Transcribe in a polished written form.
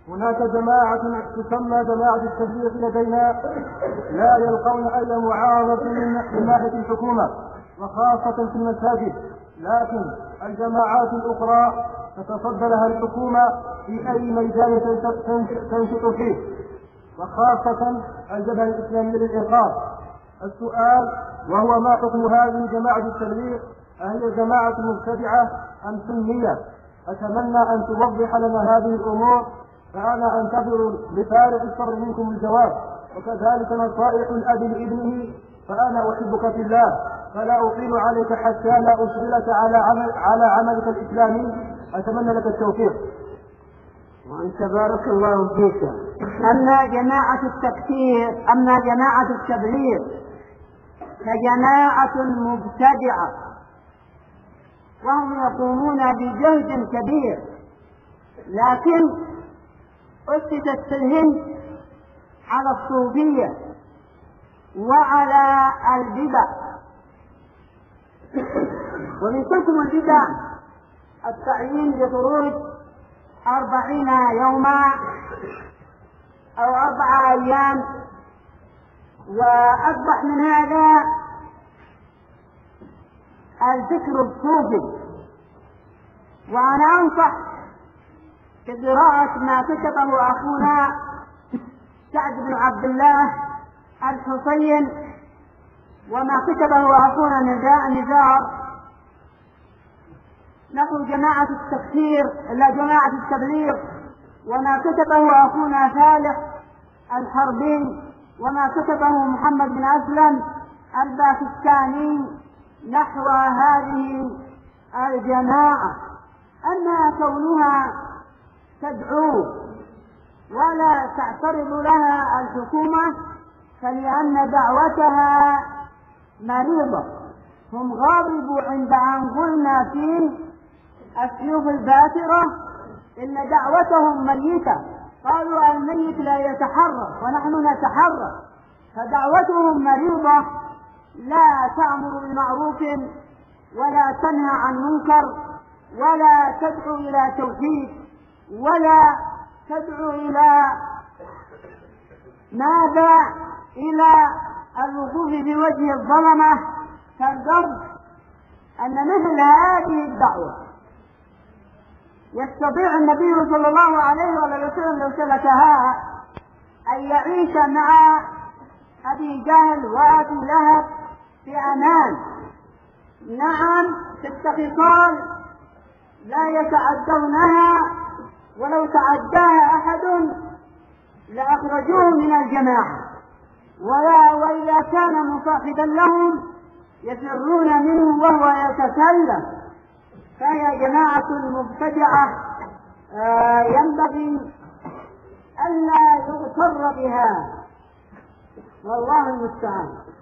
هناك جماعة تسمى جماعة التبليغ لدينا لا يلقون أي معارضة من ناحية الحكومة وخاصة في المساجد، لكن الجماعات الأخرى تتصدى لها الحكومة في أي ميدان تنشط فيه، وخاصة الجبهة الإسلامية للإنقاذ. السؤال وهو: ما حكم هذه جماعة التبليغ؟ أهي جماعة مبتدعة أم سنية؟ أتمنى أن توضح لنا هذه الأمور، فأنا أنتظر بفارغ الصبر منكم الجواب. وكذلك نصائح الأب لابنه: فأنا أحبك في الله فلا أطيل عليك حتى لا أشغلك على عملك الإسلامي. أتمنى لك التوفيق. وأنت بارك الله فيك. أما جماعة التبليغ فجماعة مبتدعة، وهم يقومون بجهد كبير، لكن أسست في الهند على الصوفية وعلى البدع. ومن تلكم البدع التعيين بخروج 40 يوما أو 4 أيام، وأصبح من هذا الفكر الصوفي. وأنا أنصح بقراءة ما كتبه أخونا سعد بن عبد الله الحسين، وما كتبه أخونا نزار نحو جماعة التكفير إلى جماعة التبليغ، وما كتبه أخونا فالح الحربي، وما كتبه محمد بن أسلم الباكستاني نحو هذه الجماعة. أما كونها تدعو ولا تعترض لها الحكومة فلأن دعوتها مريضة. هم غاضبوا عند أن قلنا فيه السيوف الباترة إن دعوتهم ميتة، قالوا الميت لا يتحرك ونحن نتحرك، فدعوتهم مريضة، لا تأمر بالمعروف ولا تنهى عن منكر ولا تدعو إلى توحيد ولا تدعو إلى ماذا؟ إلى الوقوف بوجه الظلمة. فالقرب أن مثل هذه الدعوة يستطيع النبي صلى الله عليه وسلم لو سلكها أن يعيش مع أبي جهل وأبي لهب في أمان. نعم، في الخصال لا يتعدونها، ولو تعداها أحد لأخرجوه من الجماعة، وإذا كان مصاحبا لهم يفرون منه وهو يتكلم. فهي جماعة مبتدعة ينبغي ألا يغتر بها، والله المستعان.